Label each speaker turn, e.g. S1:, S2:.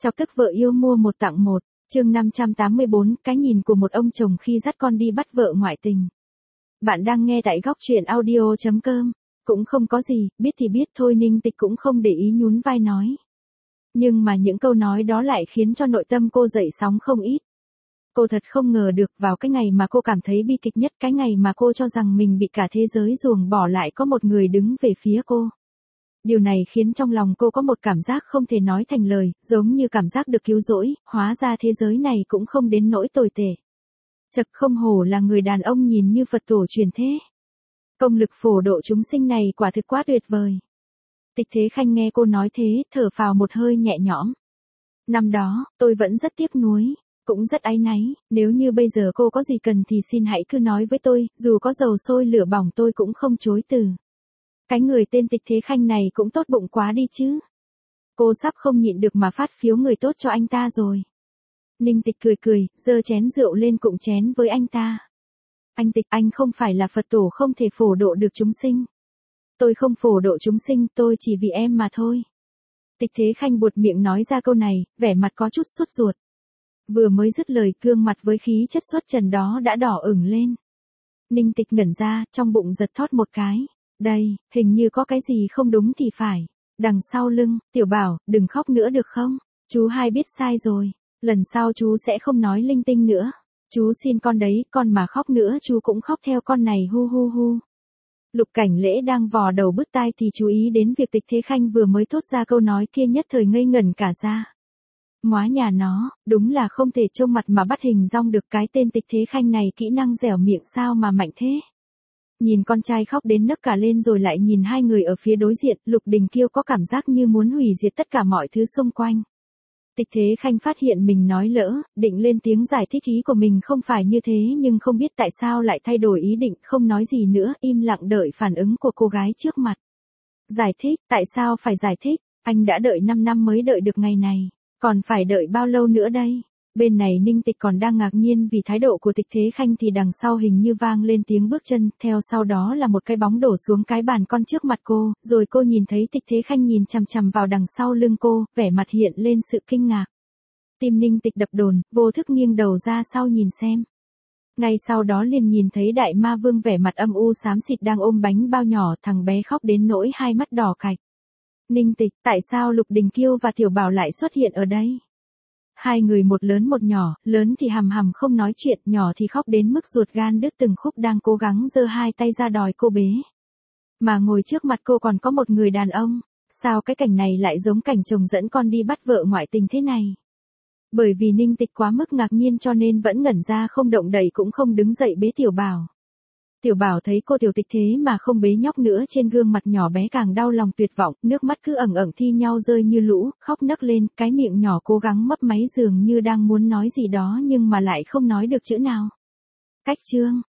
S1: Chọc tức vợ yêu mua một tặng một, chương 584, cái nhìn của một ông chồng khi dắt con đi bắt vợ ngoại tình. Bạn đang nghe tại góc truyện audio.com. Cũng không có gì, biết thì biết thôi, Ninh Tịch cũng không để ý, nhún vai nói. Nhưng mà những câu nói đó lại khiến cho nội tâm cô dậy sóng không ít. Cô thật không ngờ được, vào cái ngày mà cô cảm thấy bi kịch nhất, cái ngày mà cô cho rằng mình bị cả thế giới ruồng bỏ, lại có một người đứng về phía cô. Điều này khiến trong lòng cô có một cảm giác không thể nói thành lời, giống như cảm giác được cứu rỗi, hóa ra thế giới này cũng không đến nỗi tồi tệ. Chật, không hổ là người đàn ông nhìn như Phật tổ truyền thế. Công lực phổ độ chúng sinh này quả thực quá tuyệt vời. Tịch Thế Khanh nghe cô nói thế, thở phào một hơi nhẹ nhõm. Năm đó, tôi vẫn rất tiếc nuối, cũng rất áy náy, nếu như bây giờ cô có gì cần thì xin hãy cứ nói với tôi, dù có dầu sôi lửa bỏng tôi cũng không chối từ. Cái người tên Tịch Thế Khanh này cũng tốt bụng quá đi chứ. Cô sắp không nhịn được mà phát phiếu người tốt cho anh ta rồi. Ninh Tịch cười cười, giơ chén rượu lên cụng chén với anh ta. Anh Tịch, anh không phải là Phật tổ không thể phổ độ được chúng sinh. Tôi không phổ độ chúng sinh, tôi chỉ vì em mà thôi. Tịch Thế Khanh buột miệng nói ra câu này, vẻ mặt có chút sốt ruột. Vừa mới dứt lời, gương mặt với khí chất xuất trần đó đã đỏ ửng lên. Ninh Tịch ngẩn ra, trong bụng giật thót một cái. Đây, hình như có cái gì không đúng thì phải. Đằng sau lưng, Tiểu Bảo, đừng khóc nữa được không? Chú hai biết sai rồi. Lần sau chú sẽ không nói linh tinh nữa. Chú xin con đấy, con mà khóc nữa chú cũng khóc theo con này, hu hu hu. Lục Cảnh Lễ đang vò đầu bứt tai thì chú ý đến việc Tịch Thế Khanh vừa mới thốt ra câu nói kia, nhất thời ngây ngẩn cả ra. Móa nhà nó, đúng là không thể trông mặt mà bắt hình dong được, cái tên Tịch Thế Khanh này kỹ năng dẻo miệng sao mà mạnh thế. Nhìn con trai khóc đến nấc cả lên rồi lại nhìn hai người ở phía đối diện, Lục Đình Kiêu có cảm giác như muốn hủy diệt tất cả mọi thứ xung quanh. Tịch Thế Khanh phát hiện mình nói lỡ, định lên tiếng giải thích ý của mình không phải như thế, nhưng không biết tại sao lại thay đổi ý định, không nói gì nữa, im lặng đợi phản ứng của cô gái trước mặt. Giải thích, tại sao phải giải thích, anh đã đợi 5 năm mới đợi được ngày này, còn phải đợi bao lâu nữa đây? Bên này Ninh Tịch còn đang ngạc nhiên vì thái độ của Tịch Thế Khanh thì đằng sau hình như vang lên tiếng bước chân, theo sau đó là một cái bóng đổ xuống cái bàn con trước mặt cô, rồi cô nhìn thấy Tịch Thế Khanh nhìn chằm chằm vào đằng sau lưng cô, vẻ mặt hiện lên sự kinh ngạc. Tim Ninh Tịch đập đồn, vô thức nghiêng đầu ra sau nhìn xem. Ngay sau đó liền nhìn thấy Đại Ma Vương vẻ mặt âm u xám xịt đang ôm bánh bao nhỏ, thằng bé khóc đến nỗi hai mắt đỏ cạch. Ninh Tịch, tại sao Lục Đình Kiêu và Tiểu Bảo lại xuất hiện ở đây? Hai người một lớn một nhỏ, lớn thì hầm hầm không nói chuyện, nhỏ thì khóc đến mức ruột gan đứt từng khúc, đang cố gắng giơ hai tay ra đòi cô bế. Mà ngồi trước mặt cô còn có một người đàn ông, sao cái cảnh này lại giống cảnh chồng dẫn con đi bắt vợ ngoại tình thế này? Bởi vì Ninh Tịch quá mức ngạc nhiên cho nên vẫn ngẩn ra không động đậy cũng không đứng dậy bế Tiểu Bảo. Tiểu Bảo thấy cô Tiểu Tịch thế mà không bế nhóc nữa, trên gương mặt nhỏ bé càng đau lòng tuyệt vọng, nước mắt cứ ẩn ẩn thi nhau rơi như lũ, khóc nấc lên, cái miệng nhỏ cố gắng mấp máy dường như đang muốn nói gì đó nhưng mà lại không nói được chữ nào. Cách chương